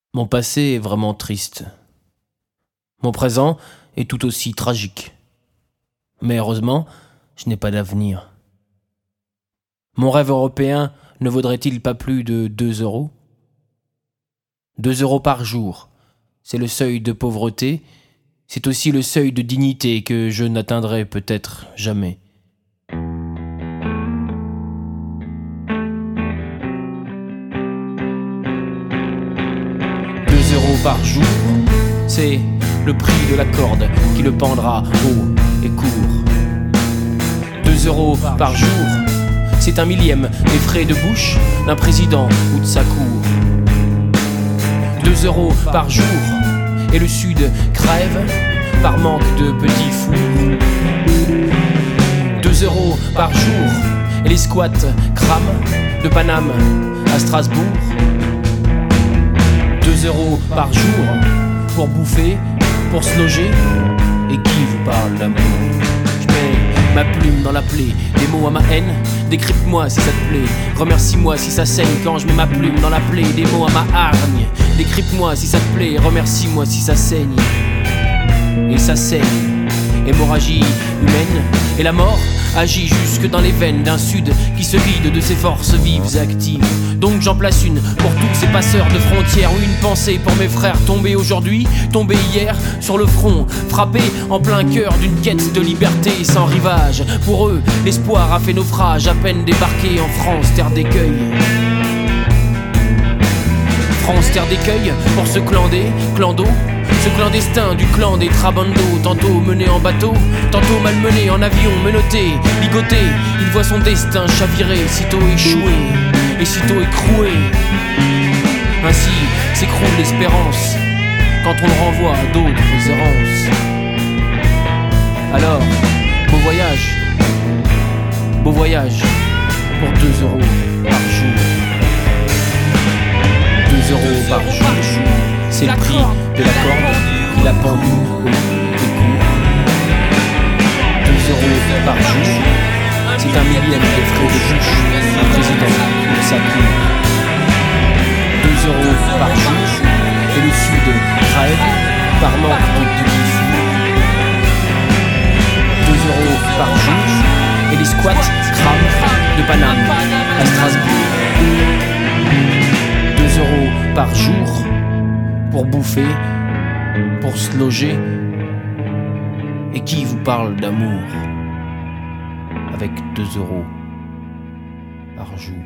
Mon passé est vraiment triste. Mon présent est tout aussi tragique. Mais heureusement, je n'ai pas d'avenir. Mon rêve européen ne vaudrait-il pas plus de 2 euros ? 2 euros par jour, c'est le seuil de pauvreté, c'est aussi le seuil de dignité que je n'atteindrai peut-être jamais. Euros par jour, c'est le prix de la corde qui le pendra haut et court. 2 euros par jour, c'est un millième des frais de bouche d'un président ou de sa cour. 2 euros par jour, et le Sud crève par manque de petits fours. 2 euros par jour, et les squats crament de Paname à Strasbourg. 2 euros par jour pour bouffer, pour se loger. Et qui vous parle d'amour ? Je mets ma plume dans la plaie, des mots à ma haine. Décrypte-moi si ça te plaît, remercie-moi si ça saigne. Quand je mets ma plume dans la plaie, des mots à ma hargne. Décrypte-moi si ça te plaît, remercie-moi si ça saigne. Et ça saigne, hémorragie humaine. Et la mort agit jusque dans les veines d'un Sud qui se vide de ses forces vives et actives. Donc j'en place une pour tous ces passeurs de frontières, ou une pensée pour mes frères tombés aujourd'hui, tombés hier sur le front, frappés en plein cœur d'une quête de liberté sans rivage. Pour eux, l'espoir a fait naufrage, à peine débarqué en France, terre d'écueil. France, terre d'écueil pour ce clan d'eau. Ce clandestin du clan des Trabandos, tantôt mené en bateau, tantôt malmené en avion, menotté, ligoté. Il voit son destin chavirer, sitôt échoué et sitôt écroué. Ainsi s'écroule l'espérance quand on le renvoie à d'autres errances. Alors, beau voyage pour 2 euros par jour. 2 euros par jour, c'est le prix de la corde qui la pendue au court. 2 euros par jour, c'est un millième des frais de bouche d'un président ou de sa cour. 2 euros par jour, et le Sud crève par manque de petits fours. 2 euros par jour, et les squats crament de Paname à Strasbourg. 2 euros par jour pour bouffer, pour se loger. Et qui vous parle d'amour avec 2 euros par jour?